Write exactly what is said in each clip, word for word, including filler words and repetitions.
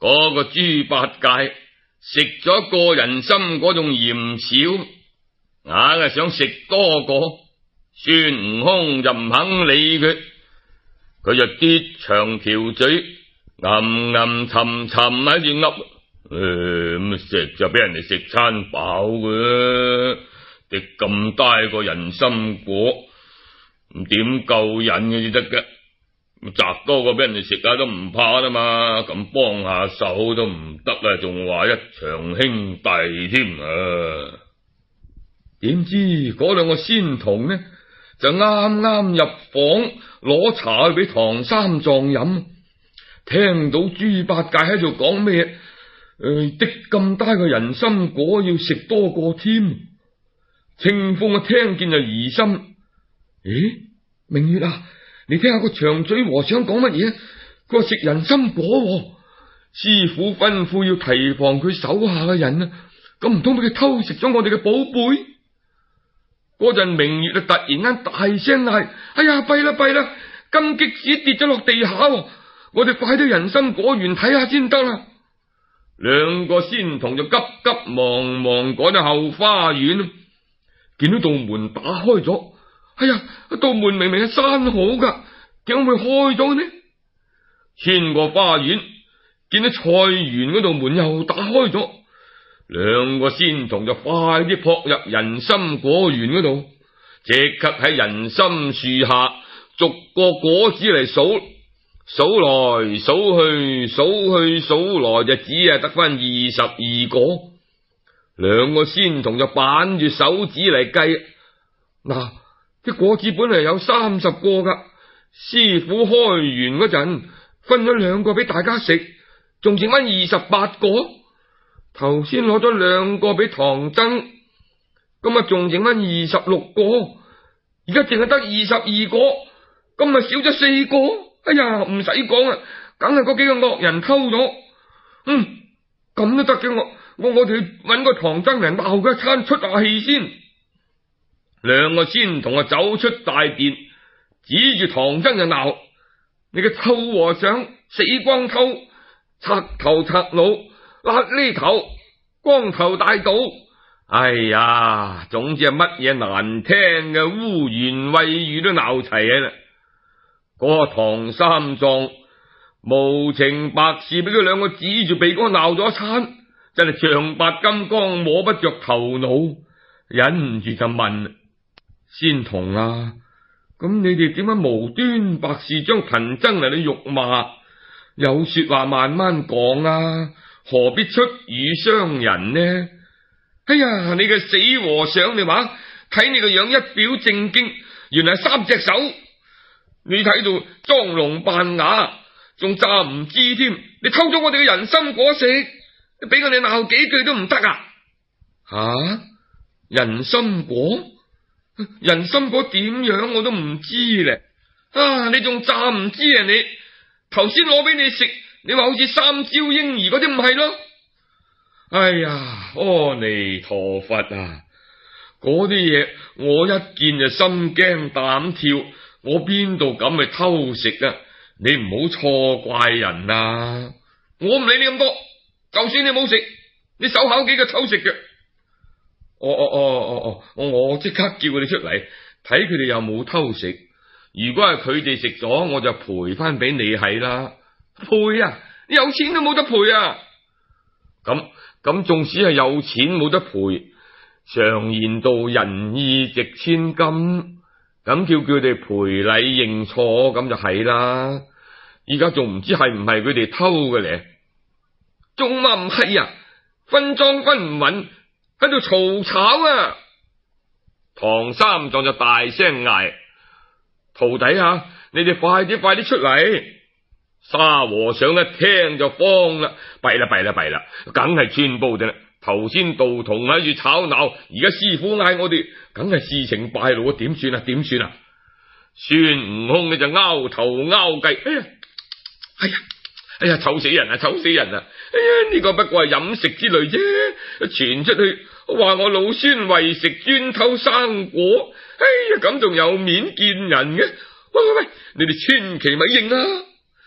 嗰、那個豬八戒食咗個人參果仲嫌少，硬係想食多個。孫悟空就唔肯理佢，佢就嘟長條嘴，吟吟沉沉喺度噏。誒，咁食就俾人哋食餐飽嘅，食咁大個人參果，咁點夠癮嘅至得嘅？摘多個俾人哋食下都唔怕啦嘛，咁幫下手都唔得啊，仲話一場兄弟添啊！點知嗰兩個仙童呢，就啱啱入房攞茶去俾唐三藏飲，聽到豬八戒喺度講咩？誒，的咁大個人參果要食多個添。清風啊，聽見就疑心，咦，明月啊，你聽下個長嘴和尚講乜嘢？佢話食人參果喎，師傅吩咐要提防佢手下嘅人啊，咁唔通俾佢偷食咗我哋嘅寶貝？嗰陣明月啊，突然間大聲嗌：哎呀，弊啦弊啦，金棘子跌咗落地下，我哋快啲人參果園睇下先得啦！兩個仙童就急急忙忙趕到後花園，見到道門打開咗。哎呀，道門明明係閂好噶，點解會開咗呢？穿過花園，見到菜園嗰道門又打開咗。兩個仙童就快啲撲入人參果園嗰度，即刻喺人參樹下逐個果子嚟數。數來數去，數去數來就只係得翻二十二個。兩個仙童就板住手指嚟計，嗱，啲果子本嚟有三十個噶，師傅開園嗰陣分咗兩個俾大家食，仲剩翻二十八個。頭先攞咗兩個俾唐僧，咁啊仲剩翻二十六個，而家淨係得二十二個，咁啊少咗四個。哎呀，唔使講啊，梗係嗰幾個惡人偷咗。嗯，咁都得嘅，我我我哋揾個唐僧嚟鬧佢一餐出下氣先。兩個仙童啊走出大殿，指住唐僧就鬧：你個臭和尚，死光頭，賊頭賊腦，瘌痢頭，光頭大盜。哎呀，總之係乜嘢難聽嘅污言穢語都鬧齊啦。嗰個唐三藏無情白事俾佢兩個指住鼻哥鬧咗一餐，真係象白金剛摸不着頭腦，忍唔住就問仙童啊，咁你哋點解無端白事將貧僧嚟到辱罵？有說話慢慢講啊，何必出語傷人呢？哎呀，你個死和尚，你話睇你個樣一表正經，原來係三隻手。你睇到裝聾扮啞，仲詐唔知添？你偷咗我哋嘅人參果食，你俾我哋鬧幾句都唔得啊！吓、啊，人參果，人參果點樣我都唔知咧。啊，你仲詐唔知啊？你頭先攞俾你食，你話好似三焦嬰兒嗰啲唔係咯？哎呀，阿彌陀佛啊！嗰啲嘢我一見就心驚膽跳。我邊度敢去偷食啊？你唔好錯怪人啊！我唔理你咁多，就算你冇食，你手考幾個偷食嘅？哦哦哦哦哦，我即刻叫佢哋出嚟睇佢哋有冇偷食。如果係佢哋食咗，我就賠翻俾你係啦。賠啊！你有錢都冇得賠啊！咁咁，縱使係有錢冇得賠，常言道仁義值千金。咁叫佢哋賠禮認錯，咁就係啦。依家仲唔知係唔係佢哋偷嘅咧？仲話唔係啊？分贓分唔穩，喺度嘈吵啊！唐三藏就大聲嗌：徒弟啊，你哋快啲快啲出嚟！沙和尚一聽就慌啦，弊啦弊啦弊啦，梗係穿煲啫啦！頭先道童喺住吵鬧，而家師傅嗌我哋，梗係事情敗露啊！點算啊？點算啊？孫悟空你就拗頭拗計，哎呀，哎呀，哎呀，臭死人啊！臭死人啊！哎呀，呢個不過係飲食之類啫，傳出去話我老孫為食專偷生果，哎呀，咁仲有面見人嘅？喂喂喂，你哋千祈咪認啊！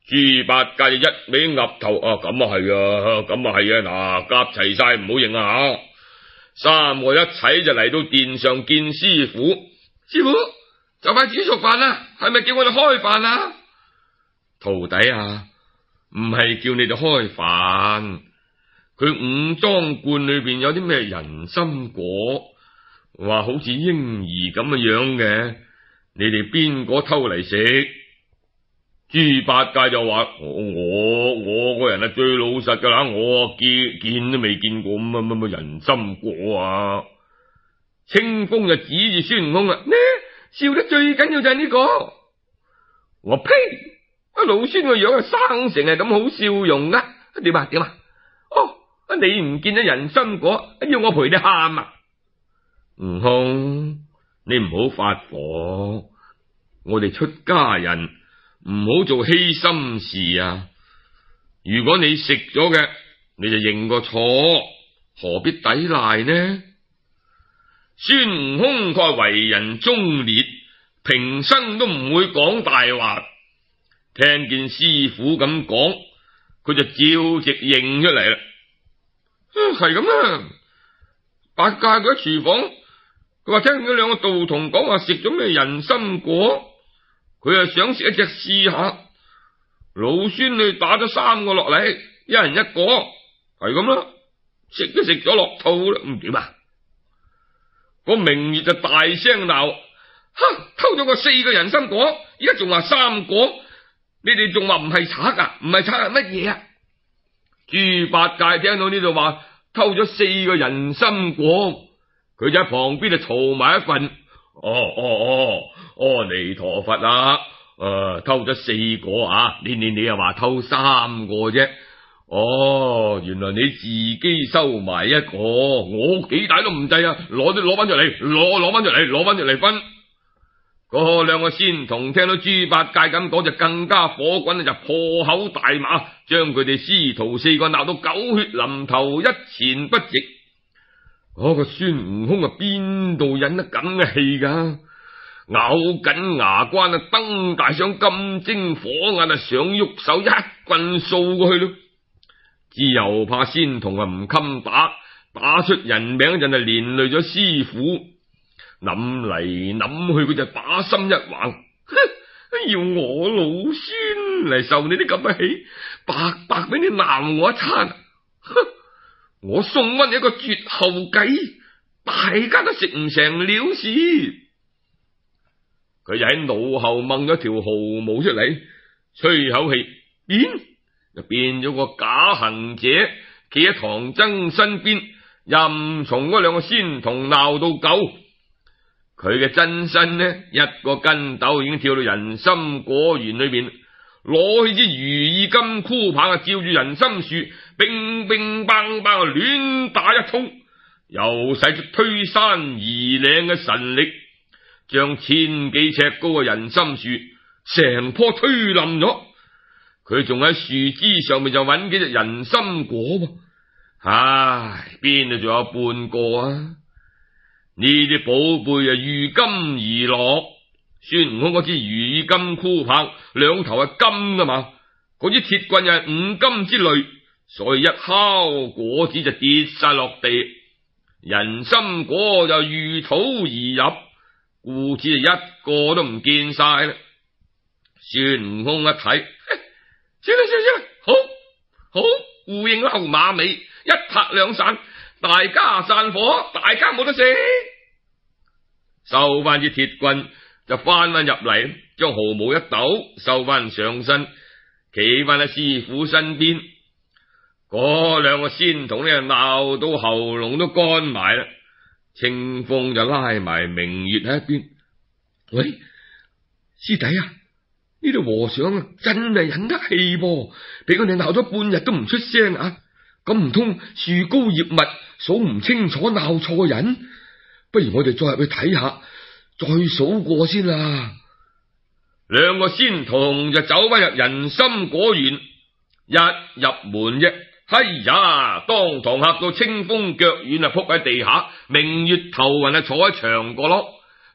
豬八戒就一味岌頭，啊咁啊係啊，咁啊係啊，嗱夾齊晒唔好認啊吓。三個一齊就嚟到殿上見師傅，師傅就快煮熟飯啦，係咪叫我哋開飯啊？徒弟啊，唔係叫你哋開飯，佢五裝罐裏邊有啲咩人參果，話好似嬰兒咁嘅樣嘅，你哋邊個偷嚟食？豬八戒就話：我我我個人係最老實噶啦，我見見都未見過乜乜乜人參果啊！清風就指住孫悟空啊，呢笑得最緊要就係呢個。我呸！阿老孫個樣啊，生成係咁好笑容啊？點啊點啊？哦，你唔見咗人參果，要我陪你喊啊？悟空，你唔好發火，我哋出家人唔好做欺心事啊！如果你食咗嘅，你就認個錯，何必抵賴呢？孫悟空佢係為人忠烈，平生都唔會講大話。聽見師傅咁講，佢就照直認出嚟啦。係咁啊！八戒佢喺廚房，佢話聽見兩個道童講話食咗咩人參果。佢又想食一隻試下，老孫你打咗三個落嚟，一人一個，係咁啦，食都食咗落肚啦，唔點啊？個明月就大聲鬧：哈！偷咗個四個人參果，而家仲話三個，你哋仲話唔係賊啊？唔係賊係乜嘢啊？豬八戒聽到呢度話偷咗四個人參果，佢就喺旁邊就嘈埋一份。哦哦哦，阿彌陀佛啊！誒、呃，偷咗四個啊！你你你又話偷三個啫？哦，原來你自己收埋一個，我幾大都唔制啊！攞啲攞翻出嚟，攞攞翻出嚟，攞翻出嚟分。嗰兩個仙童聽到豬八戒咁講，就更加火滾，就破口大罵，將佢哋師徒四個鬧到狗血淋頭，一錢不值。嗰個孫悟空啊，邊度忍得咁嘅氣噶？咬緊牙關啊，瞪大雙金睛火眼啊，想喐手一棍掃過去咯。只又怕仙童啊唔襟打，打出人名嗰陣啊，連累咗師傅。諗嚟諗去，佢就把心一橫，要我老孫嚟受你啲咁嘅氣，白白俾你鬧我一餐。我送溫你一個絕後計，大家都食唔成了事。佢就喺腦後掹咗條毫毛出嚟，吹口氣變，就變咗個假行者，企喺唐僧身邊，任從嗰兩個仙童鬧到夠。佢嘅真身呢，一個筋斗已經跳到人參果園裏邊，攞起支如意金箍棒啊，照住人參樹，乒乒乓乓亂打一通，又使出推山移嶺嘅神力，將千幾尺高嘅人參樹成棵推冧咗。佢仲喺樹枝上面就揾幾隻人參果噃，唉，邊度仲有半個啊？呢啲寶貝啊，如金而落。孫悟空嗰支如意金箍棒兩頭係金噶嘛，嗰支鐵棍又係五金之類，所以一敲果子就跌晒落地，人參果就如土而入，故此就一個都唔見晒啦。孫悟空一睇，算啦算啦算啦，好好互認後馬尾，一拍兩散，大家散伙，大家冇得食。收翻支鐵棍就翻翻入嚟，將毫毛一抖，收翻上身，企翻喺師傅身邊。嗰兩個仙童呢，鬧到喉嚨都乾埋啦。清風就拉埋明月喺一邊，喂，師弟啊，呢度和尚啊真係忍得氣噃，俾佢哋鬧咗半日都唔出聲啊！咁唔通樹高葉密，數唔清楚鬧錯人？不如我哋再入去睇下，再數過先啦。兩個仙童就走翻入人參果園，一入門啫，哎呀，當堂嚇到清風腳軟啊，撲喺地下，明月頭暈啊，坐喺牆角落，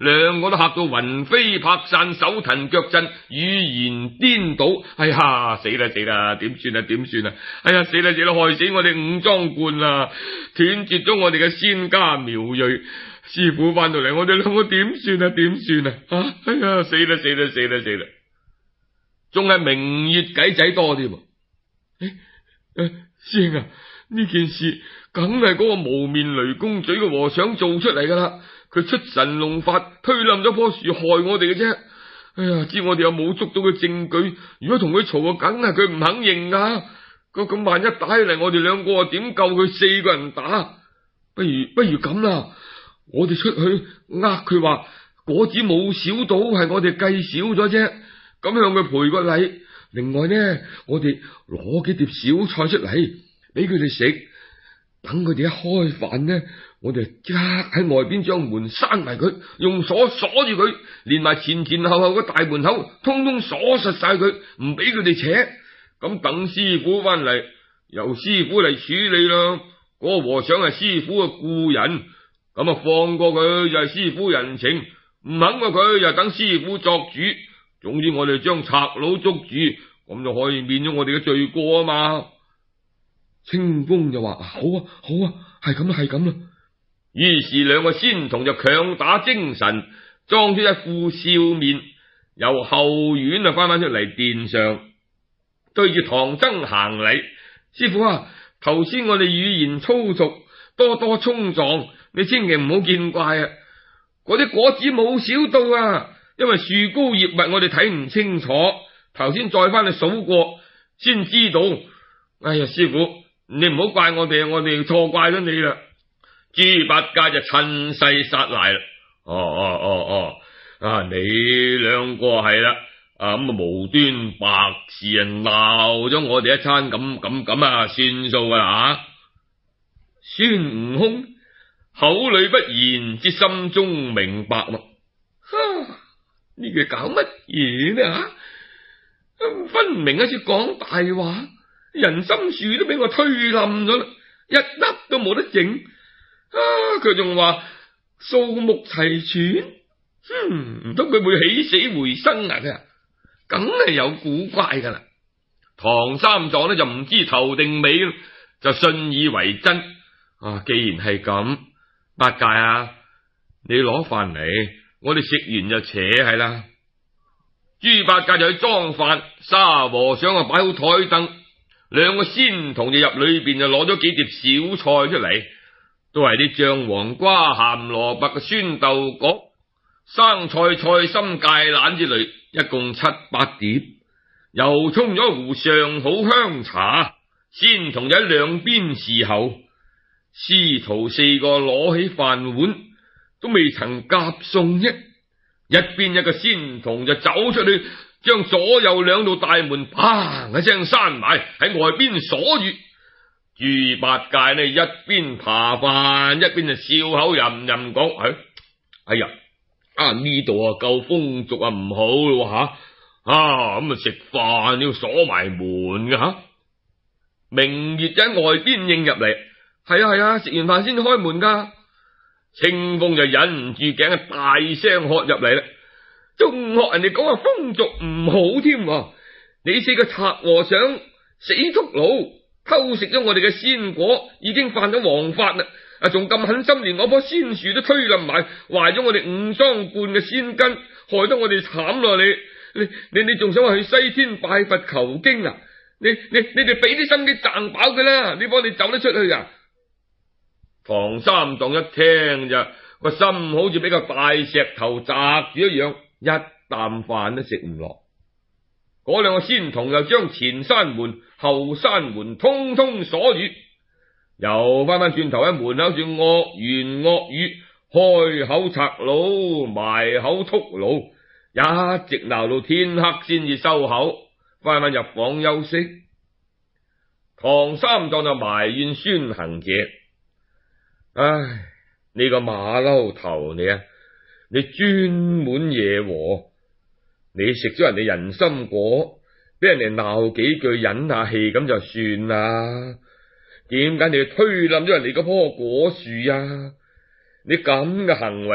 兩個都嚇到魂飛魄散，手騰腳震，語言顛倒。哎呀，死啦死啦，點算啊點算啊！哎呀，死啦死啦，害死我哋五莊觀啦，斷絕咗我哋嘅仙家苗裔。師傅翻到嚟，我哋兩個點算啊點算啊！啊，哎呀，死啦死啦死啦死啦！仲係明月計仔多啲。誒誒，師兄啊，呢件事梗係嗰個無面雷公嘴嘅和尚做出嚟噶啦，佢出神龍法推冧咗棵樹害我哋嘅啫。哎呀，知我哋又冇捉到嘅證據，如果同佢嘈啊，梗係佢唔肯認噶。咁萬一打起嚟，我哋兩個點救佢四個人打？不如不如咁啦，我哋出去呃佢話果子冇少到，係我哋計少咗啫，咁向佢賠個禮。另外呢，我哋攞幾碟小菜出嚟俾佢哋食，等佢哋一開飯呢，我哋即刻喺外邊將門閂埋佢，用鎖鎖住佢，連埋前前後後嘅大門口通通鎖實晒佢，唔俾佢哋扯。咁等師傅翻嚟，由師傅嚟處理啦。嗰個和尚係師傅嘅故人，咁啊放過佢就係師傅人情，唔肯過佢就等師傅作主。總之我哋將賊佬捉住，咁就可以免咗我哋嘅罪過啊嘛。清風就話：好啊好啊，係咁啦係咁啦。於是兩個仙童就強打精神，裝出一副笑面，由後院啊翻返出嚟殿上，對住唐僧行禮：師傅啊，頭先我哋語言粗俗，多多衝撞，你千祈唔好見怪啊。嗰啲果子冇少到啊，因為樹高葉密，我哋睇唔清楚，頭先再翻去數過先知道。哎呀，師傅，你唔好怪我哋，我哋錯怪咗你啦。豬八戒就趁勢殺賴啦。哦哦哦哦，啊你兩個係啦，啊咁啊無端白事啊鬧咗我哋一餐，咁咁咁啊算數噶啦。孫悟空口裏不言，知心中明白啦。哈，呢句搞乜嘢呢？吓，分明一次講大話，人參樹都俾我推冧咗啦，一粒都冇得整。啊，佢仲話數目齊全，哼，唔通佢會起死回生啊？佢梗係有古怪噶啦。唐三藏呢就唔知頭定尾，就信以為真。啊，既然係咁，八戒啊，你攞飯嚟，我哋食完就扯係啦。豬八戒就去裝飯，沙和尚啊擺好台燈，兩個仙童就入裏邊就攞咗幾碟小菜出嚟，都係啲醬黃瓜、鹹蘿蔔嘅酸豆角、生菜、菜心、芥蘭之類，一共七八碟，又沖咗壺上好香茶。仙童就喺兩邊侍候。師徒四個攞起飯碗，都未曾夾餸啫。一邊一個仙童就走出去，將左右兩道大門砰一聲閂埋，喺外邊鎖住。豬八戒呢一邊扒飯，一邊就笑口吟吟講：哎，哎呀，啊呢度啊夠風俗啊唔好咯吓，啊咁啊食飯要鎖埋門嘅吓。明月喺外邊應入嚟。係啊係啊，食完飯先開門噶。清風就忍唔住頸啊，大聲喝入嚟啦，仲學人哋講話風俗唔好添。你四個賊和尚死禿佬，偷食咗我哋嘅仙果，已經犯咗王法啦！啊，仲咁狠心，連我棵仙樹都推冧埋，壞咗我哋五莊觀嘅仙根，害得我哋慘咯！你你你你仲想話去西天拜佛求經啊？你你你哋俾啲心機賺飽佢啦！你幫你走得出去啊？唐三藏一聽就個心好似俾個大石頭砸住一樣，一啖飯都食唔落。嗰兩個仙童又將前山門後山門通通鎖住，又翻翻轉頭喺門口住惡言惡語，開口賊佬，埋口禿佬，一直鬧到天黑先至收口，翻翻入房休息。唐三藏就埋怨孫行者：唉，你個馬騮頭你啊，你專門惹禍，你食咗人哋人參果，俾人哋鬧幾句忍下氣咁就算啦，點解你要推冧咗人哋嗰棵果樹啊？你咁嘅行為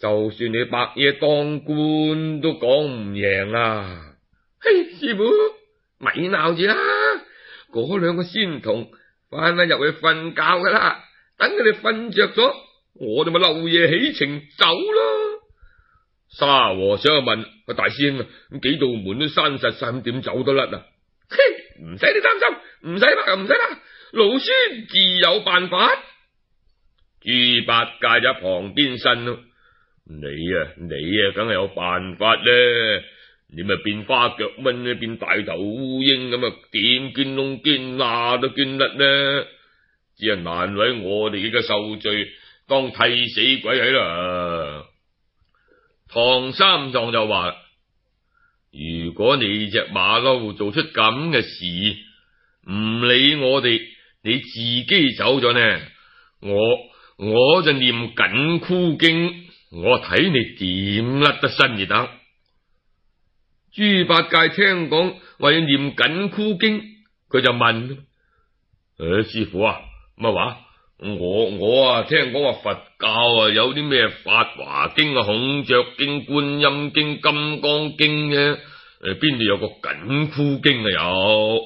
就算你白夜當官都講唔贏啊！嘿，師傅咪鬧住啦，嗰兩個仙童翻返入去瞓覺噶啦，等佢哋瞓着咗，我哋咪漏夜起程走咯。沙和尚問：個大師兄啊，咁幾道門都閂實晒，咁點走得甩啊？嘿，唔使你擔心，唔使怕，唔使怕，老孫自有辦法。豬八戒就喺旁邊呻咯。你啊，你啊，梗係有辦法咧！你咪變花腳蚊，變大頭烏蠅咁啊，點捐窿捐罅都捐甩咧！只係難為我哋嘅受罪，當替死鬼喺啦。唐三藏就話：如果你隻馬騮做出咁嘅事，唔理我哋，你自己走咗呢，我我就念緊箍經。我睇你點甩得身而得。豬八戒聽講話要念緊箍經，佢就問：誒、哎，師傅啊，乜話？我我啊聽講話佛教啊有啲咩法華經啊、孔雀經、觀音經、金剛經嘅，誒邊度有個緊箍經啊？有？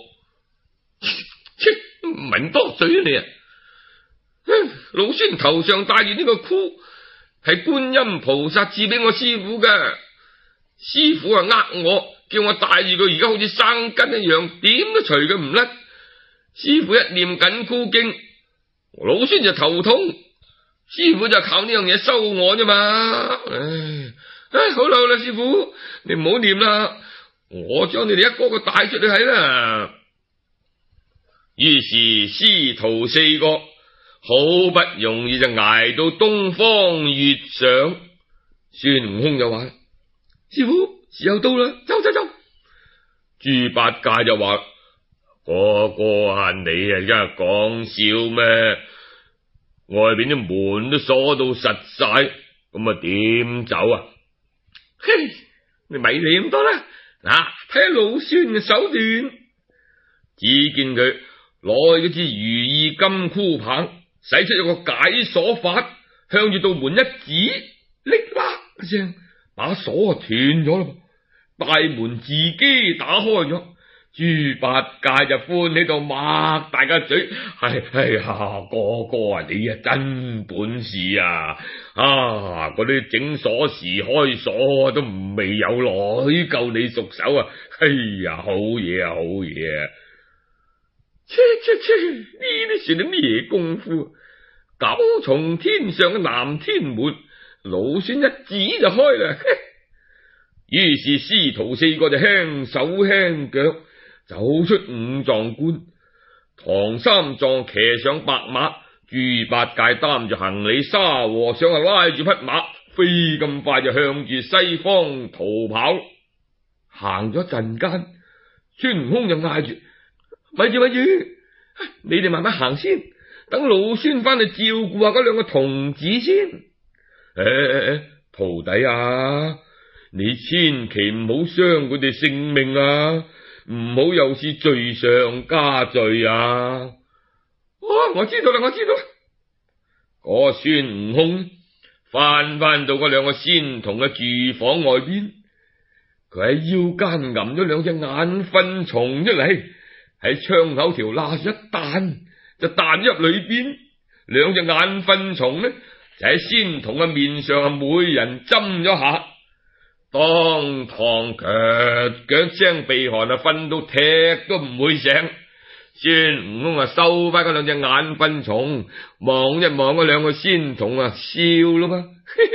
切，唔多嘴你啊！老孫頭上戴住呢個箍，係觀音菩薩賜俾我師傅嘅，師傅啊呃我，叫我戴住佢，而家好似生根一樣，點都除佢唔甩。師傅一念緊箍經，老孫就頭痛，師傅就靠呢樣嘢收我啫嘛。唉唉，好啦好啦，師傅你唔好念啦，我將你哋一個個帶出去睇啦。於是師徒四個好不容易就挨到東方月上，孫悟空就話：師傅時候到啦，走走走。豬八戒就話：哥哥啊，你啊而家講笑咩？外邊啲門都鎖到實晒，咁啊點走啊？嘿，你咪理咁多啦，嗱，睇下老孫嘅手段。只見佢攞嗰支如意金箍棒，使出一個解鎖法，向住道門一指，拎啦一聲，把鎖啊斷咗啦，大門自己打開咗。豬八戒就歡喜到擘大個嘴，係係呀，哥哥啊，你啊真本事啊！啊，嗰啲整鎖匙開鎖都唔未有女夠你熟手啊！哎呀，好嘢啊，好嘢啊！切切切，呢啲算係咩功夫？九重天上嘅南天門，老孫一指就開啦。於是師徒四個就輕手輕腳走出五臟觀，唐三藏騎上白馬，豬八戒擔住行李，沙和尚啊拉住匹馬，飛咁快就向住西方逃跑。行咗陣間，孫悟空就嗌住：咪住咪住，你哋慢慢行先，等老孫翻去照顧下嗰兩個童子先。誒誒誒，徒弟啊，你千祈唔好傷佢哋性命啊！唔好又是罪上加罪啊！哦，我知道啦，我知道啦。嗰孫悟空翻翻到嗰兩個仙童嘅住房外邊，佢喺腰間揞咗兩隻眼糞蟲出嚟，喺窗口條罅一彈就彈入裏邊。兩隻眼糞蟲呢就喺仙童嘅面上啊，每人針咗下。當堂腳腳聲鼻鼾啊，瞓到踢都唔會醒。孫悟空啊，收翻嗰兩隻眼糞蟲，望一望嗰兩個仙童啊，笑咯嘛。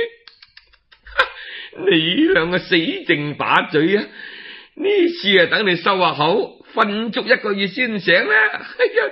你兩個死剩把嘴啊！呢次啊，等你收下口，瞓足一個月先醒啦。哎呀，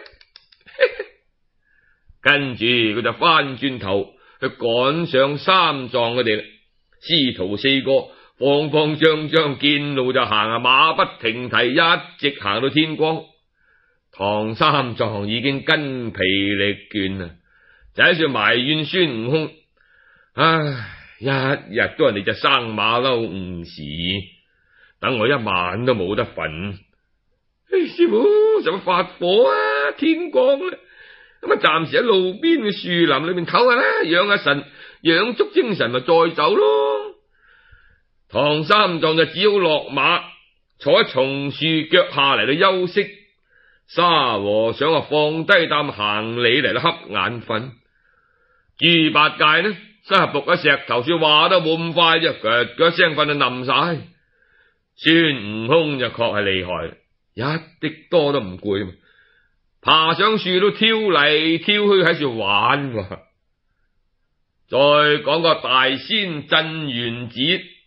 跟住佢就翻轉頭去趕上三藏佢哋啦，師徒四個。慌慌張張見路就行啊，馬不停蹄，一直行到天光。唐三藏已經筋疲力倦啦，就喺度埋怨孫悟空：唉，一日都係你隻生馬騮誤事，等我一晚都冇得瞓。唉，師傅，使乜發火啊？天光啦， 咁啊暫時喺路邊嘅樹林裏面唞下啦，養下神，養足精神咪再走咯。唐三藏就只好落馬，坐喺松樹腳下嚟到休息。沙和尚啊放低擔行李嚟到瞌眼瞓。豬八戒呢，三十六喺石頭樹話都冇咁快啫，腳腳聲瞓到冧晒。孫悟空就確係厲害，一啲多都唔攰，爬上樹都跳嚟跳去喺度玩。再講個大仙鎮元子，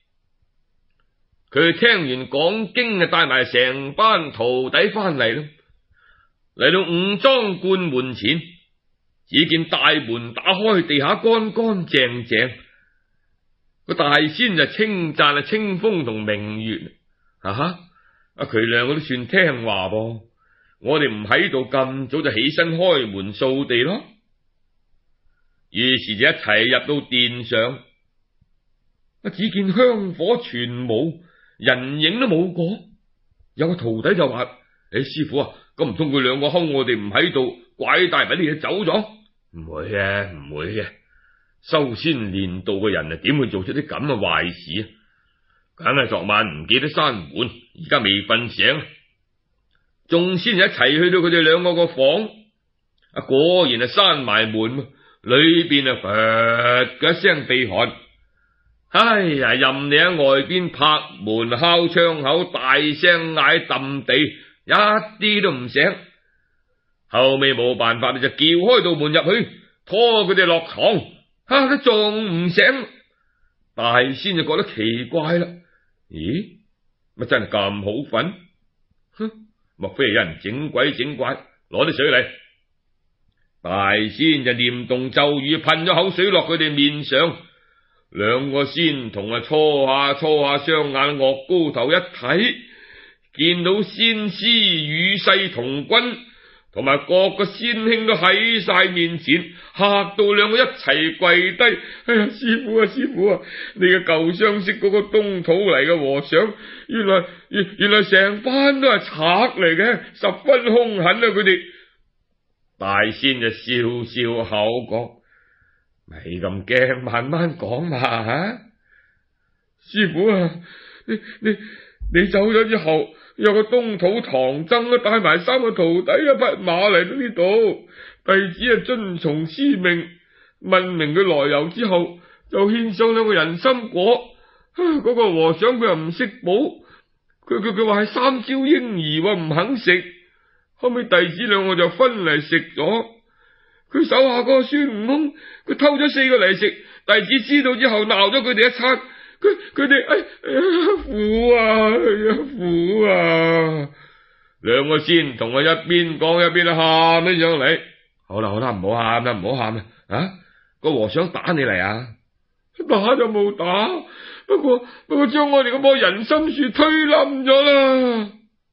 佢聽完講經就帶埋成班徒弟翻嚟咯。嚟到五莊觀門前，只見大門打開，地下乾乾淨淨。個大仙就稱讚啊清風同明月，啊哈！阿佢兩個都算聽話噃，我哋唔喺度咁早就起身開門掃地咯。於是就一齊入到殿上，啊只見香火全無，人影都冇個。有個徒弟就話：誒、欸，師傅啊，咁唔通佢兩個睺我哋唔喺度，拐帶埋啲嘢走咗？唔會嘅，唔會嘅。修仙練道嘅人啊，點會做出啲咁嘅壞事啊？梗係昨晚唔記得閂門，而家未瞓醒。眾仙一齊去到佢哋兩個個房，啊果然係閂埋門，裏邊啊噥嘅一聲鼻鼾。唉呀，任你喺外邊拍門敲窗口，大聲嗌揼地，一啲都唔醒。後尾冇辦法，你就撬開道門入去，拖佢哋落床，吓都仲唔醒。大仙就覺得奇怪啦，咦，乜真係咁好瞓？哼，莫非係有人整鬼整怪？攞啲水嚟。大仙就念動咒語，噴咗口水落佢哋面上。兩個仙童啊，搓下搓下雙眼，岳高頭一睇，見到仙師與世同君同埋各個仙兄都喺晒面前，嚇到兩個一齊跪低。哎呀，師傅啊，師傅啊，你嘅舊相識嗰個東土嚟嘅和尚，原來原原來成班都係賊嚟嘅，十分兇狠啊！佢哋大仙就笑笑口講：咪咁驚，慢慢講嘛吓。師傅啊，你你你走咗之後，有個東土唐僧都帶埋三個徒弟一匹馬嚟到呢度，弟子啊遵從師命，問明佢來由之後，就獻上兩個人參果。嗰、那個和尚佢又唔識補，佢佢佢話係三朝嬰兒唔肯食，後尾弟子兩個就分嚟食咗。佢手下嗰個孫悟空，佢偷咗四個嚟食，弟子知道之後鬧咗佢哋一餐，佢佢哋哎呀苦啊，哎呀苦啊！兩個仙同我一邊講一邊喊起上嚟。好啦好啦，唔好喊啦，唔好喊啦！啊，個和尚打你嚟啊？打就冇打，不過不過將我哋嗰棵人參樹推冧咗啦。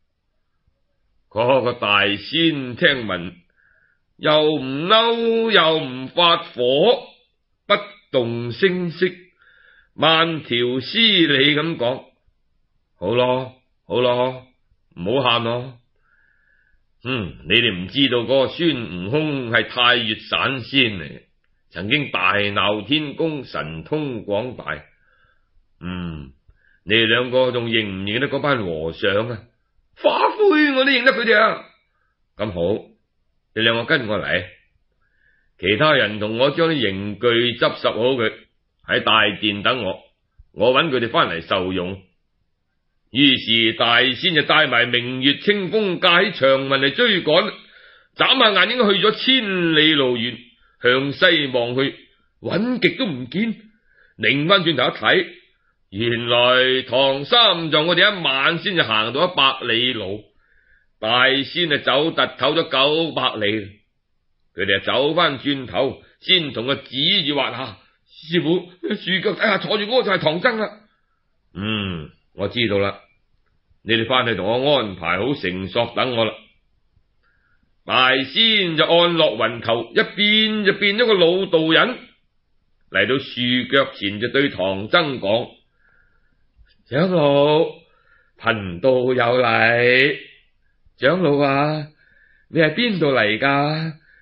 嗰個大仙聽聞，又唔嬲又唔發火，不動聲色，慢條斯理咁講：好咯好咯，唔好喊咯。嗯，你哋唔知道嗰個孫悟空係太乙散仙嚟，曾經大鬧天宮，神通廣大。嗯，你哋兩個仲認唔認得嗰班和尚啊？花灰我都認得佢哋啊。咁好，你兩個跟我嚟，其他人同我將啲刑具執拾好佢，喺大殿等我，我揾佢哋翻嚟受用。於是大仙就帶埋明月、清風架起長紋嚟追趕，眨下眼應該去咗千里路遠，向西望去，揾極都唔見，擰翻轉頭一睇，原來唐三藏我哋一晚先就行到一百里路，大仙就走突唞咗九百里，佢哋就走翻轉頭，先同佢指住話下：師傅，樹腳底下坐住嗰個就係唐僧啦。嗯，我知道啦，你哋翻去同我安排好繩索等我啦。大仙就按落雲頭，一變就變咗個老道人，嚟到樹腳前就對唐僧講：長老，貧道有禮。長老啊，你係邊度嚟噶？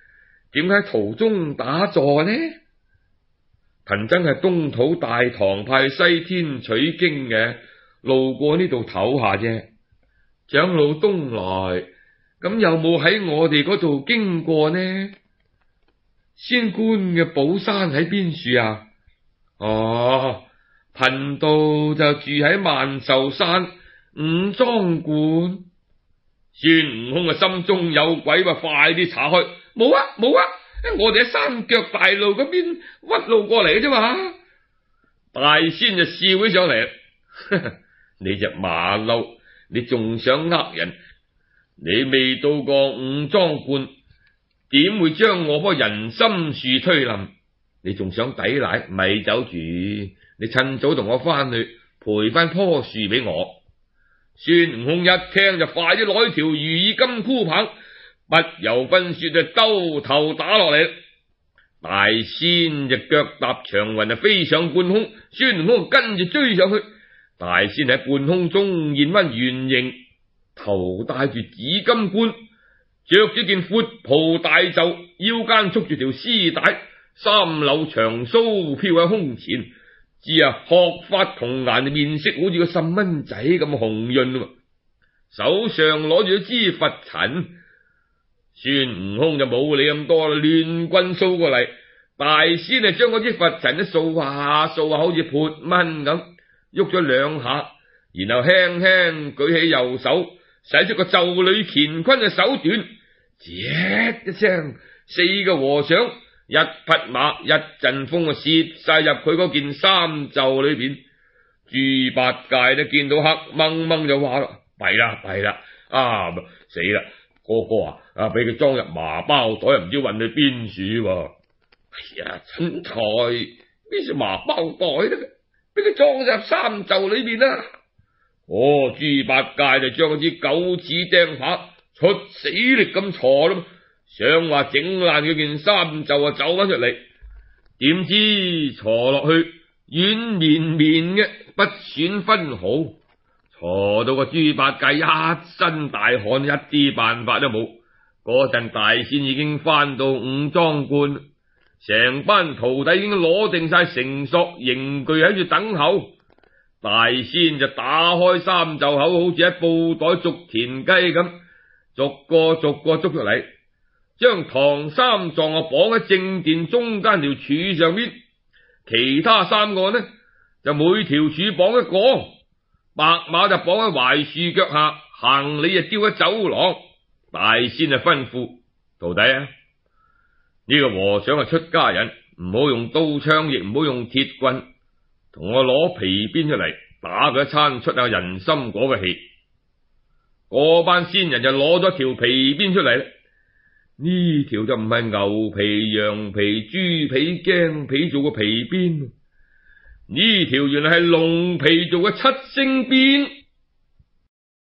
點解途中打坐呢？貧僧係東土大唐派西天取經嘅，路過呢度唞下啫。長老東來，咁有冇喺我哋嗰度經過呢？仙官嘅寶山喺邊處啊？哦，貧道就住喺萬壽山五莊觀。孫悟空嘅心中有鬼，話快啲查開。冇啊冇啊，我哋喺山腳大路嗰邊屈路過嚟嘅啫嘛。大仙就笑起上嚟，你隻馬騮，你仲想呃人？你未到過五莊觀，點會將我棵人參樹推冧？你仲想抵賴？咪走住！你趁早同我翻去賠翻棵樹俾我。孫悟空一聽就快啲攞條如意金箍棒，不由分說就兜頭打落嚟。大仙就腳踏長雲就飛上半空，孫悟空跟住追上去。大仙喺半空中現翻原形，頭戴住紫金冠，着住件闊袍大袖，腰間束住條絲帶，三縷長鬚飄喺胸前。知啊，鶴髮童顏，面色好似個細蚊仔咁紅潤，手上攞住支拂塵。孫悟空就冇理咁多啦，亂棍掃過嚟。大仙啊，將嗰支拂塵都掃下掃下，好似潑蚊咁，喐咗兩下，然後輕輕舉起右手，使出個袖裏乾坤嘅手段，嗟一聲，四個和尚一匹馬一陣風啊，攝晒入佢嗰件衫袖裏邊。豬八戒都見到黑掹掹就話啦：弊啦弊啦，啊死啦！哥哥啊，啊俾佢裝入麻包袋，唔知運去邊處喎？哎呀，蠢材，邊處麻包袋咧？俾佢裝入衫袖裏邊啦！哦，豬八戒就將嗰支九齒釘耙出死力咁鋤啦，想話整爛佢件衫袖啊，走翻出嚟。點知鋤落去軟綿綿嘅，不損分毫。鋤到個豬八戒一身大汗，一啲辦法都冇。嗰陣大仙已經翻到五莊觀，成班徒弟已經攞定晒繩索刑具喺度等候。大仙就打開衫袖口，好似喺布袋捉田雞咁，逐個逐個捉出嚟，將唐三藏啊綁喺正殿中間條柱上邊，其他三個呢就每條柱綁一個，白馬就綁喺槐樹腳下，行李就丟喺走廊。大仙就吩咐徒弟啊，呢、這個和尚係出家人，唔好用刀槍，亦唔好用鐵棍，同我攞皮鞭出嚟打佢一餐，出下人參果嘅氣。嗰班仙人就攞咗條皮鞭出嚟，呢條就唔係牛皮、羊皮、豬皮、驚皮做嘅皮鞭，呢條原來係龍皮做嘅七星鞭。